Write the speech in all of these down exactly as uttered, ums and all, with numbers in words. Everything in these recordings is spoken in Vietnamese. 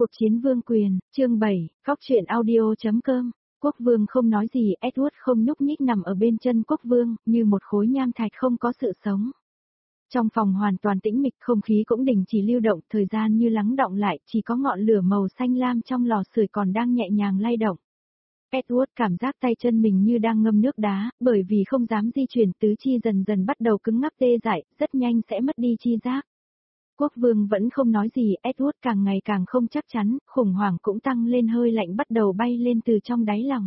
Cuộc chiến vương quyền, chương bảy, Cóc truyện audio.com. Quốc vương không nói gì, Edward không nhúc nhích nằm ở bên chân quốc vương, như một khối nham thạch không có sự sống. Trong phòng hoàn toàn tĩnh mịch, không khí cũng đình chỉ lưu động, thời gian như lắng đọng lại, chỉ có ngọn lửa màu xanh lam trong lò sưởi còn đang nhẹ nhàng lay động. Edward cảm giác tay chân mình như đang ngâm nước đá, bởi vì không dám di chuyển, tứ chi dần dần bắt đầu cứng ngắc tê dại, rất nhanh sẽ mất đi chi giác. Quốc vương vẫn không nói gì, Edward càng ngày càng không chắc chắn, khủng hoảng cũng tăng lên, hơi lạnh bắt đầu bay lên từ trong đáy lòng.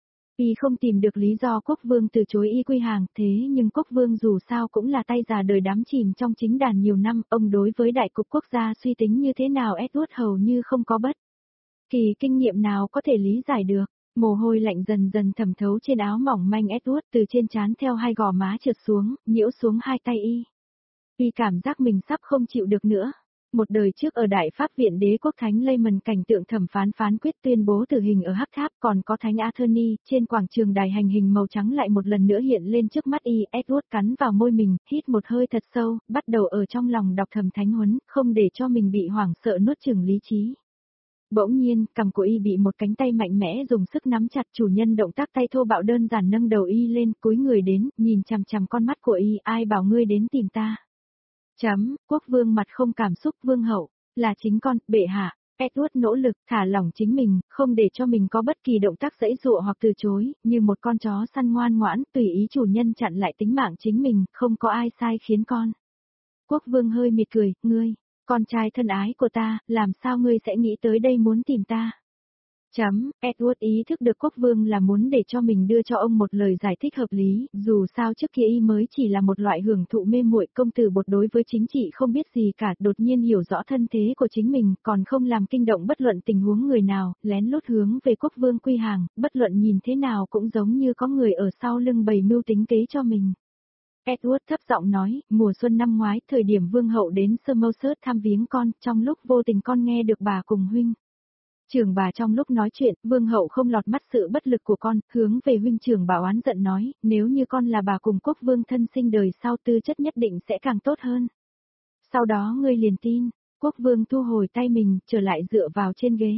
Y không tìm được lý do quốc vương từ chối y quy hàng, thế nhưng quốc vương dù sao cũng là tay già đời đắm chìm trong chính đàn nhiều năm, ông đối với đại cục quốc gia suy tính như thế nào Edward hầu như không có bất kỳ kinh nghiệm nào có thể lý giải được. Mồ hôi lạnh dần dần thẩm thấu trên áo mỏng manh Edward, từ trên trán theo hai gò má trượt xuống, nhiễu xuống hai tay y. Y cảm giác mình sắp không chịu được nữa. Một đời trước ở Đại Pháp Viện Đế quốc Thánh Lehman, cảnh tượng thẩm phán phán quyết tuyên bố tử hình ở Hắc Tháp, còn có Thánh Attorney, trên quảng trường đài hành hình màu trắng lại một lần nữa hiện lên trước mắt y. Edward cắn vào môi mình, hít một hơi thật sâu, bắt đầu ở trong lòng đọc thầm thánh huấn, không để cho mình bị hoảng sợ nuốt chửng lý trí. Bỗng nhiên, cằm của y bị một cánh tay mạnh mẽ dùng sức nắm chặt, chủ nhân động tác tay thô bạo đơn giản nâng đầu y lên, cúi người đến, nhìn chằm chằm con mắt của y, ai bảo ngươi đến tìm ta. Chấm, quốc vương mặt không cảm xúc, vương hậu, là chính con, bệ hạ. Edward nỗ lực thả lỏng chính mình, không để cho mình có bất kỳ động tác giãy giụa hoặc từ chối, như một con chó săn ngoan ngoãn, tùy ý chủ nhân chặn lại tính mạng chính mình, không có ai sai khiến con. Quốc vương hơi mỉm cười, ngươi, con trai thân ái của ta, làm sao ngươi sẽ nghĩ tới đây muốn tìm ta? Chấm, Edward ý thức được quốc vương là muốn để cho mình đưa cho ông một lời giải thích hợp lý, dù sao trước kia y mới chỉ là một loại hưởng thụ mê muội, công tử bột đối với chính trị không biết gì cả, đột nhiên hiểu rõ thân thế của chính mình, còn không làm kinh động bất luận tình huống người nào, lén lút hướng về quốc vương quy hàng, bất luận nhìn thế nào cũng giống như có người ở sau lưng bày mưu tính kế cho mình. Edward thấp giọng nói, mùa xuân năm ngoái, thời điểm vương hậu đến Somerset thăm viếng con, trong lúc vô tình con nghe được bà cùng huynh trưởng bà trong lúc nói chuyện, vương hậu không lọt mắt sự bất lực của con, hướng về huynh trưởng bà oán giận nói, nếu như con là bà cùng quốc vương thân sinh đời sau, tư chất nhất định sẽ càng tốt hơn. Sau đó ngươi liền tin, quốc vương thu hồi tay mình, trở lại dựa vào trên ghế.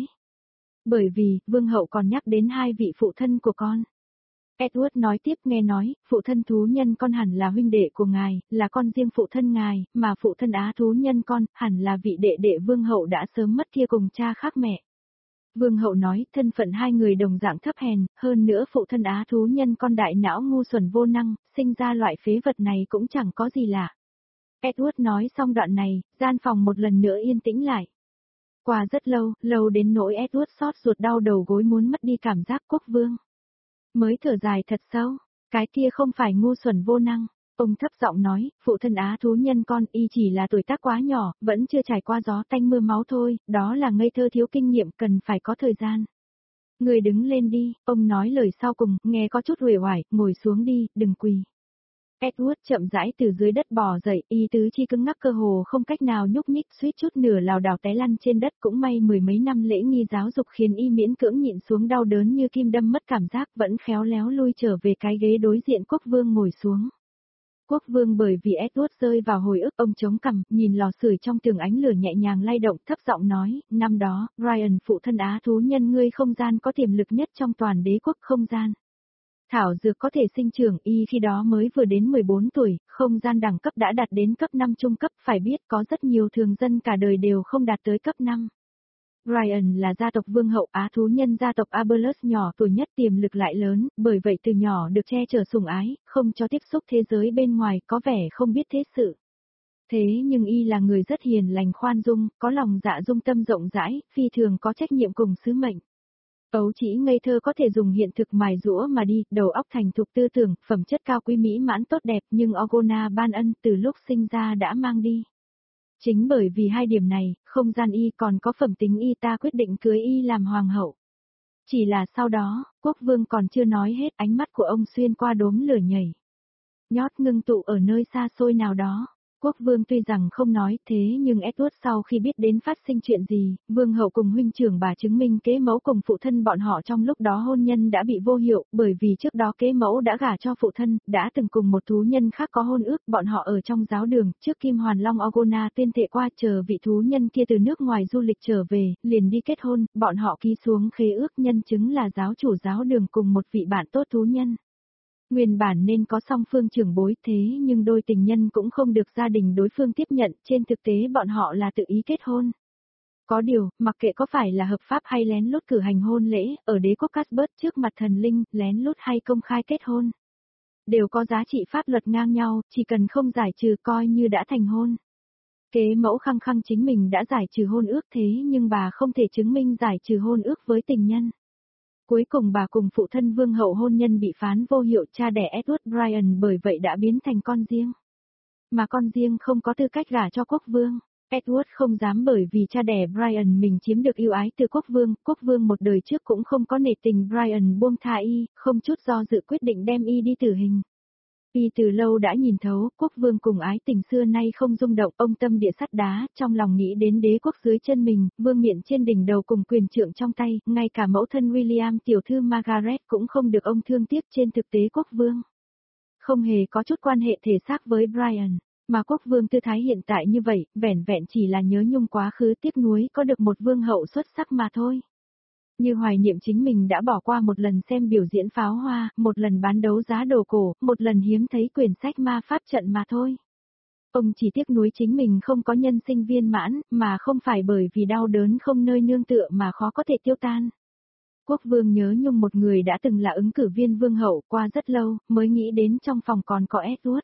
Bởi vì, vương hậu còn nhắc đến hai vị phụ thân của con. Edward nói tiếp, nghe nói, phụ thân thú nhân con hẳn là huynh đệ của ngài, là con riêng phụ thân ngài, mà phụ thân á thú nhân con, hẳn là vị đệ đệ vương hậu đã sớm mất kia cùng cha khác mẹ. Vương hậu nói, thân phận hai người đồng dạng thấp hèn, hơn nữa phụ thân á thú nhân con đại não ngu xuẩn vô năng, sinh ra loại phế vật này cũng chẳng có gì lạ. Edward nói xong đoạn này, gian phòng một lần nữa yên tĩnh lại. Qua rất lâu, lâu đến nỗi Edward xót ruột đau đầu gối muốn mất đi cảm giác quốc vương. Mới thở dài thật sâu, cái kia không phải ngu xuẩn vô năng. Ông thấp giọng nói, phụ thân á thú nhân con, y chỉ là tuổi tác quá nhỏ, vẫn chưa trải qua gió tanh mưa máu thôi, đó là ngây thơ thiếu kinh nghiệm, cần phải có thời gian. Người đứng lên đi, ông nói lời sau cùng, nghe có chút uể oải, ngồi xuống đi, đừng quỳ. Edward chậm rãi từ dưới đất bò dậy, y tứ chi cứng ngắc cơ hồ không cách nào nhúc nhích, suýt chút nửa lảo đảo té lăn trên đất, cũng may mười mấy năm lễ nghi giáo dục khiến y miễn cưỡng nhịn xuống đau đớn như kim đâm mất cảm giác, vẫn khéo léo lui trở về cái ghế đối diện quốc vương ngồi xuống. Quốc vương bởi vì Edward rơi vào hồi ức, ông chống cằm, nhìn lò sưởi trong tường ánh lửa nhẹ nhàng lay động, thấp giọng nói, năm đó, Ryan phụ thân á thú nhân ngươi không gian có tiềm lực nhất trong toàn đế quốc không gian. Thảo dược có thể sinh trưởng, y khi đó mới vừa đến mười bốn tuổi, không gian đẳng cấp đã đạt đến cấp năm trung cấp, phải biết có rất nhiều thường dân cả đời đều không đạt tới cấp năm. Ryan là gia tộc vương hậu á thú nhân gia tộc Aberlus nhỏ tuổi nhất, tiềm lực lại lớn, bởi vậy từ nhỏ được che chở sủng ái, không cho tiếp xúc thế giới bên ngoài, có vẻ không biết thế sự. Thế nhưng y là người rất hiền lành khoan dung, có lòng dạ dung tâm rộng rãi, phi thường có trách nhiệm cùng sứ mệnh. Ấu chỉ ngây thơ có thể dùng hiện thực mài giũa mà đi, đầu óc thành thục tư tưởng, phẩm chất cao quý mỹ mãn tốt đẹp, nhưng Orgona ban ân từ lúc sinh ra đã mang đi. Chính bởi vì hai điểm này, không gian y còn có phẩm tính y, ta quyết định cưới y làm hoàng hậu. Chỉ là sau đó, quốc vương còn chưa nói hết, ánh mắt của ông xuyên qua đốm lửa nhảy nhót ngưng tụ ở nơi xa xôi nào đó. Quốc vương tuy rằng không nói thế nhưng Edward sau khi biết đến phát sinh chuyện gì, vương hậu cùng huynh trưởng bà chứng minh kế mẫu cùng phụ thân bọn họ trong lúc đó hôn nhân đã bị vô hiệu, bởi vì trước đó kế mẫu đã gả cho phụ thân, đã từng cùng một thú nhân khác có hôn ước, bọn họ ở trong giáo đường, trước Kim Hoàn Long Orgona tuyên thệ qua chờ vị thú nhân kia từ nước ngoài du lịch trở về, liền đi kết hôn, bọn họ ký xuống khế ước nhân chứng là giáo chủ giáo đường cùng một vị bạn tốt thú nhân. Nguyên bản nên có song phương trưởng bối thế nhưng đôi tình nhân cũng không được gia đình đối phương tiếp nhận, trên thực tế bọn họ là tự ý kết hôn. Có điều, mặc kệ có phải là hợp pháp hay lén lút cử hành hôn lễ, ở đế quốc Casbert trước mặt thần linh, lén lút hay công khai kết hôn, đều có giá trị pháp luật ngang nhau, chỉ cần không giải trừ coi như đã thành hôn. Kế mẫu khăng khăng chính mình đã giải trừ hôn ước thế nhưng bà không thể chứng minh giải trừ hôn ước với tình nhân. Cuối cùng bà cùng phụ thân vương hậu hôn nhân bị phán vô hiệu, cha đẻ Edward Bryan bởi vậy đã biến thành con riêng. Mà con riêng không có tư cách gả cho quốc vương. Edward không dám bởi vì cha đẻ Bryan mình chiếm được yêu ái từ quốc vương, quốc vương một đời trước cũng không có nể tình Bryan buông tha y, không chút do dự quyết định đem y đi tử hình. Y từ lâu đã nhìn thấu, quốc vương cùng ái tình xưa nay không rung động, ông tâm địa sắt đá, trong lòng nghĩ đến đế quốc dưới chân mình, vương miện trên đỉnh đầu cùng quyền trượng trong tay, ngay cả mẫu thân William tiểu thư Margaret cũng không được ông thương tiếc trên thực tế quốc vương. Không hề có chút quan hệ thể xác với Bryan, mà quốc vương tư thái hiện tại như vậy, vẻn vẹn chỉ là nhớ nhung quá khứ tiếc nuối có được một vương hậu xuất sắc mà thôi. Như hoài niệm chính mình đã bỏ qua một lần xem biểu diễn pháo hoa, một lần bán đấu giá đồ cổ, một lần hiếm thấy quyển sách ma pháp trận mà thôi. Ông chỉ tiếc nuối chính mình không có nhân sinh viên mãn, mà không phải bởi vì đau đớn không nơi nương tựa mà khó có thể tiêu tan. Quốc vương nhớ nhung một người đã từng là ứng cử viên vương hậu qua rất lâu, mới nghĩ đến trong phòng còn có Edward.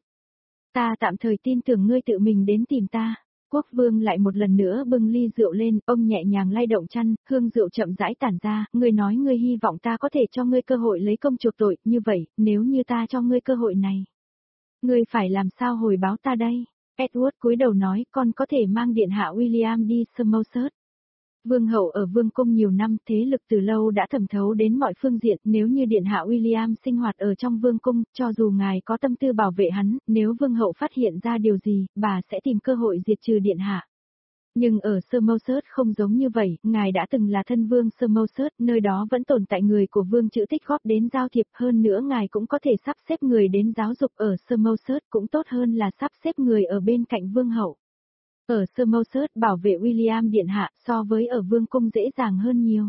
Ta tạm thời tin tưởng ngươi tự mình đến tìm ta. Quốc vương lại một lần nữa bưng ly rượu lên, ông nhẹ nhàng lay động chăn, hương rượu chậm rãi tản ra, ngươi nói ngươi hy vọng ta có thể cho ngươi cơ hội lấy công chuộc tội, như vậy, nếu như ta cho ngươi cơ hội này, ngươi phải làm sao hồi báo ta đây? Edward cúi đầu nói, con có thể mang điện hạ William đi Somerset. Vương hậu ở vương cung nhiều năm, thế lực từ lâu đã thẩm thấu đến mọi phương diện, nếu như điện hạ William sinh hoạt ở trong vương cung, cho dù ngài có tâm tư bảo vệ hắn, nếu vương hậu phát hiện ra điều gì, bà sẽ tìm cơ hội diệt trừ điện hạ. Nhưng ở Somerset không giống như vậy, ngài đã từng là thân vương Somerset, nơi đó vẫn tồn tại người của vương chữ tích góp đến giao thiệp, hơn nữa ngài cũng có thể sắp xếp người đến giáo dục ở Somerset, cũng tốt hơn là sắp xếp người ở bên cạnh vương hậu. Ở Somerset bảo vệ William điện hạ so với ở vương cung dễ dàng hơn nhiều.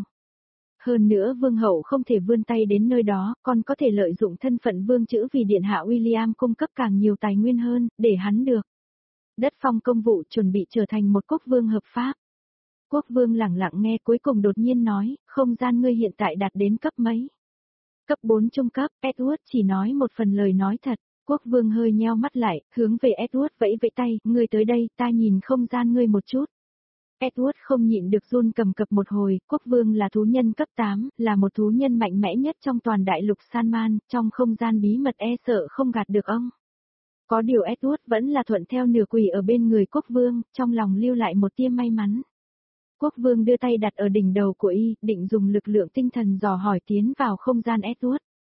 Hơn nữa vương hậu không thể vươn tay đến nơi đó, còn có thể lợi dụng thân phận vương chữ vì điện hạ William cung cấp càng nhiều tài nguyên hơn, để hắn được đất phong công vụ chuẩn bị trở thành một quốc vương hợp pháp. Quốc vương lặng lặng nghe cuối cùng đột nhiên nói, không gian ngươi hiện tại đạt đến cấp mấy? Cấp bốn trung cấp, Edward chỉ nói một phần lời nói thật. Quốc vương hơi nheo mắt lại, hướng về Edward vẫy vẫy tay, ngươi tới đây, ta nhìn không gian ngươi một chút. Edward không nhịn được run cầm cập một hồi, quốc vương là thú nhân cấp tám, là một thú nhân mạnh mẽ nhất trong toàn đại lục Sanman, trong không gian bí mật e sợ không gạt được ông. Có điều Edward vẫn là thuận theo nửa quỳ ở bên người quốc vương, trong lòng lưu lại một tia may mắn. Quốc vương đưa tay đặt ở đỉnh đầu của y, định dùng lực lượng tinh thần dò hỏi tiến vào không gian Edward.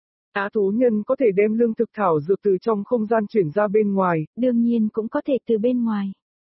Á thú nhân có thể đem lương thực thảo dược từ trong không gian chuyển ra bên ngoài. Đương nhiên cũng có thể từ bên ngoài.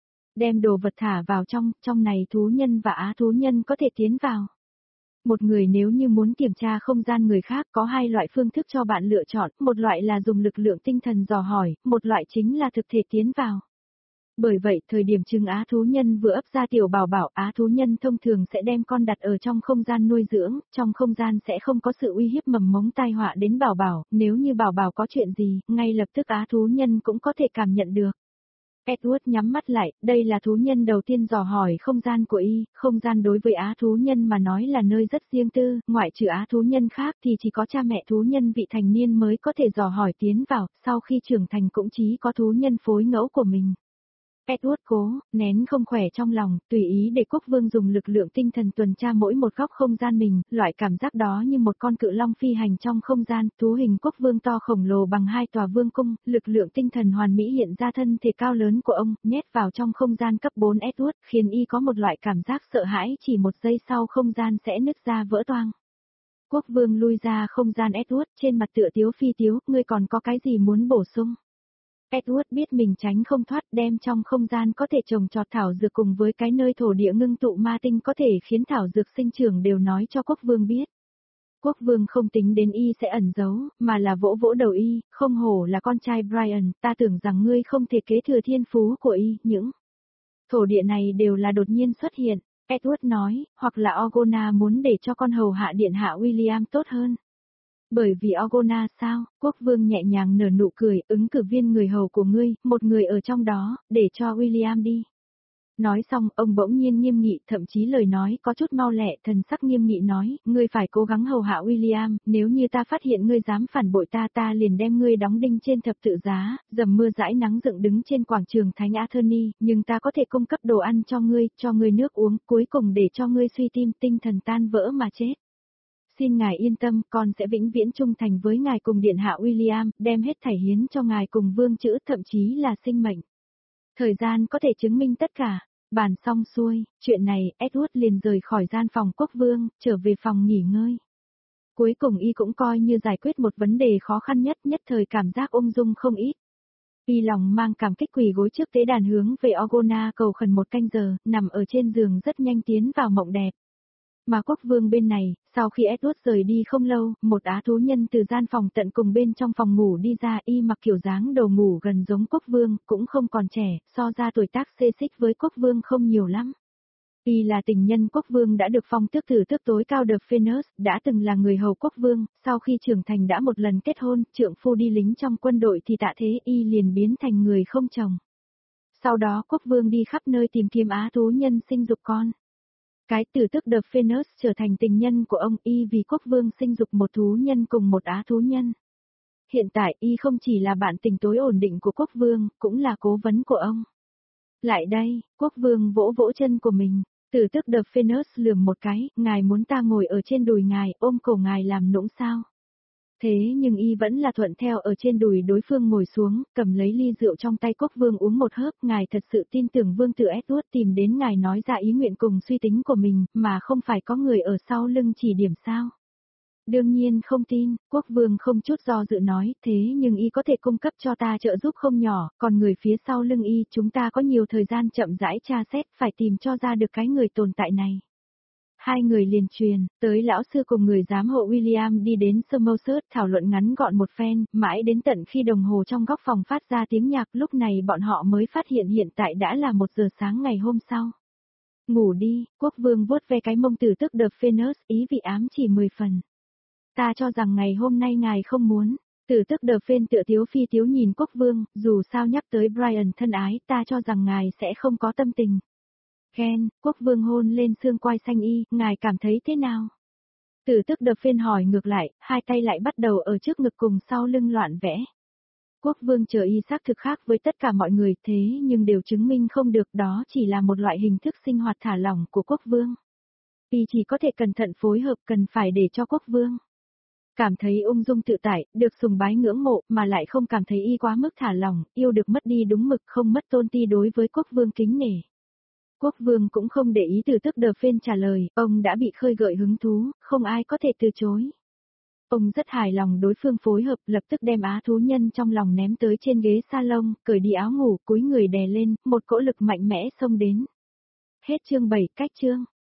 Đem đồ vật thả vào trong, trong này thú nhân và á thú nhân có thể tiến vào. Một người nếu như muốn kiểm tra không gian người khác có hai loại phương thức cho bạn lựa chọn, một loại là dùng lực lượng tinh thần dò hỏi, một loại chính là thực thể tiến vào. Bởi vậy, thời điểm trứng á thú nhân vừa ấp ra tiểu bảo bảo, á thú nhân thông thường sẽ đem con đặt ở trong không gian nuôi dưỡng, trong không gian sẽ không có sự uy hiếp mầm mống tai họa đến bảo bảo, nếu như bảo bảo có chuyện gì, ngay lập tức á thú nhân cũng có thể cảm nhận được. Edward nhắm mắt lại, đây là thú nhân đầu tiên dò hỏi không gian của y, không gian đối với á thú nhân mà nói là nơi rất riêng tư, ngoại trừ á thú nhân khác thì chỉ có cha mẹ thú nhân vị thành niên mới có thể dò hỏi tiến vào, sau khi trưởng thành cũng chỉ có thú nhân phối ngẫu của mình. Edward cố, nén không khỏe trong lòng, tùy ý để quốc vương dùng lực lượng tinh thần tuần tra mỗi một góc không gian mình, loại cảm giác đó như một con cự long phi hành trong không gian, thú hình quốc vương to khổng lồ bằng hai tòa vương cung, lực lượng tinh thần hoàn mỹ hiện ra thân thể cao lớn của ông, nhét vào trong không gian cấp bốn Edward, khiến y có một loại cảm giác sợ hãi, chỉ một giây sau không gian sẽ nứt ra vỡ toang. Quốc vương lui ra không gian Edward, trên mặt tựa tiếu phi tiếu, ngươi còn có cái gì muốn bổ sung? Edward biết mình tránh không thoát, đem trong không gian có thể trồng trọt thảo dược cùng với cái nơi thổ địa ngưng tụ ma tinh có thể khiến thảo dược sinh trưởng đều nói cho quốc vương biết. Quốc vương không tính đến y sẽ ẩn giấu, mà là vỗ vỗ đầu y, không hổ là con trai Brian, ta tưởng rằng ngươi không thể kế thừa thiên phú của y, những thổ địa này đều là đột nhiên xuất hiện, Edward nói, hoặc là Orgona muốn để cho con hầu hạ điện hạ William tốt hơn. Bởi vì Orgona sao, quốc vương nhẹ nhàng nở nụ cười, ứng cử viên người hầu của ngươi, một người ở trong đó, để cho William đi. Nói xong, ông bỗng nhiên nghiêm nghị, thậm chí lời nói có chút mau lẹ, thần sắc nghiêm nghị nói, ngươi phải cố gắng hầu hạ William, nếu như ta phát hiện ngươi dám phản bội ta ta liền đem ngươi đóng đinh trên thập tự giá, dầm mưa dãi nắng dựng đứng trên quảng trường Thánh Attorney, nhưng ta có thể cung cấp đồ ăn cho ngươi, cho ngươi nước uống, cuối cùng để cho ngươi suy tim tinh thần tan vỡ mà chết. Xin ngài yên tâm, con sẽ vĩnh viễn trung thành với ngài cùng điện hạ William, đem hết thảy hiến cho ngài cùng vương chữ, thậm chí là sinh mệnh. Thời gian có thể chứng minh tất cả. Bàn xong xuôi, chuyện này, Edward liền rời khỏi gian phòng quốc vương, trở về phòng nghỉ ngơi. Cuối cùng y cũng coi như giải quyết một vấn đề khó khăn nhất, nhất thời cảm giác ung dung không ít. Y lòng mang cảm kích quỳ gối trước tế đàn hướng về Orgona cầu khẩn một canh giờ, nằm ở trên giường rất nhanh tiến vào mộng đẹp. Mà quốc vương bên này, sau khi Edward rời đi không lâu, một á thú nhân từ gian phòng tận cùng bên trong phòng ngủ đi ra, y mặc kiểu dáng đồ ngủ gần giống quốc vương, cũng không còn trẻ, so ra tuổi tác xê xích với quốc vương không nhiều lắm. Y là tình nhân quốc vương đã được phong tước tử tước tối cao The Phoenix, đã từng là người hầu quốc vương, sau khi trưởng thành đã một lần kết hôn, trượng phu đi lính trong quân đội thì tạ thế y liền biến thành người không chồng. Sau đó quốc vương đi khắp nơi tìm kiếm á thú nhân sinh dục con. Cái tử tước The Phoenix trở thành tình nhân của ông y vì quốc vương sinh dục một thú nhân cùng một á thú nhân. Hiện tại y không chỉ là bạn tình tối ổn định của quốc vương, cũng là cố vấn của ông. Lại đây, quốc vương vỗ vỗ chân của mình, tử tước The Phoenix lườm một cái, ngài muốn ta ngồi ở trên đùi ngài, ôm cổ ngài làm nũng sao? Thế nhưng y vẫn là thuận theo ở trên đùi đối phương ngồi xuống, cầm lấy ly rượu trong tay quốc vương uống một hớp, ngài thật sự tin tưởng vương tử Edward tìm đến ngài nói ra ý nguyện cùng suy tính của mình, mà không phải có người ở sau lưng chỉ điểm sao. Đương nhiên không tin, quốc vương không chút do dự nói, thế nhưng y có thể cung cấp cho ta trợ giúp không nhỏ, còn người phía sau lưng y chúng ta có nhiều thời gian chậm rãi tra xét, phải tìm cho ra được cái người tồn tại này. Hai người liền truyền, tới lão sư cùng người giám hộ William đi đến Somerset thảo luận ngắn gọn một phen, mãi đến tận khi đồng hồ trong góc phòng phát ra tiếng nhạc lúc này bọn họ mới phát hiện hiện tại đã là một giờ sáng ngày hôm sau. Ngủ đi, quốc vương vuốt ve cái mông tử tức The Phoenix, ý vị ám chỉ mười phần. Ta cho rằng ngày hôm nay ngài không muốn, tử tức The Phoenix tựa tiếu phi tiếu nhìn quốc vương, dù sao nhắc tới Brian thân ái ta cho rằng ngài sẽ không có tâm tình. Ken, quốc vương hôn lên xương quai xanh y, ngài cảm thấy thế nào? Tử tức The Phoenix hỏi ngược lại, hai tay lại bắt đầu ở trước ngực cùng sau lưng loạn vẽ. Quốc vương chờ y xác thực khác với tất cả mọi người thế nhưng đều chứng minh không được đó chỉ là một loại hình thức sinh hoạt thả lỏng của quốc vương. Y chỉ có thể cẩn thận phối hợp cần phải để cho quốc vương cảm thấy ung dung tự tại, được sùng bái ngưỡng mộ mà lại không cảm thấy y quá mức thả lỏng, yêu được mất đi đúng mực không mất tôn ti đối với quốc vương kính nể. Quốc vương cũng không để ý từ tức The Phoenix trả lời, ông đã bị khơi gợi hứng thú, không ai có thể từ chối. Ông rất hài lòng đối phương phối hợp, lập tức đem á thú nhân trong lòng ném tới trên ghế salon, cởi đi áo ngủ, cúi người đè lên, một cỗ lực mạnh mẽ xông đến. Hết chương bảy, cách chương.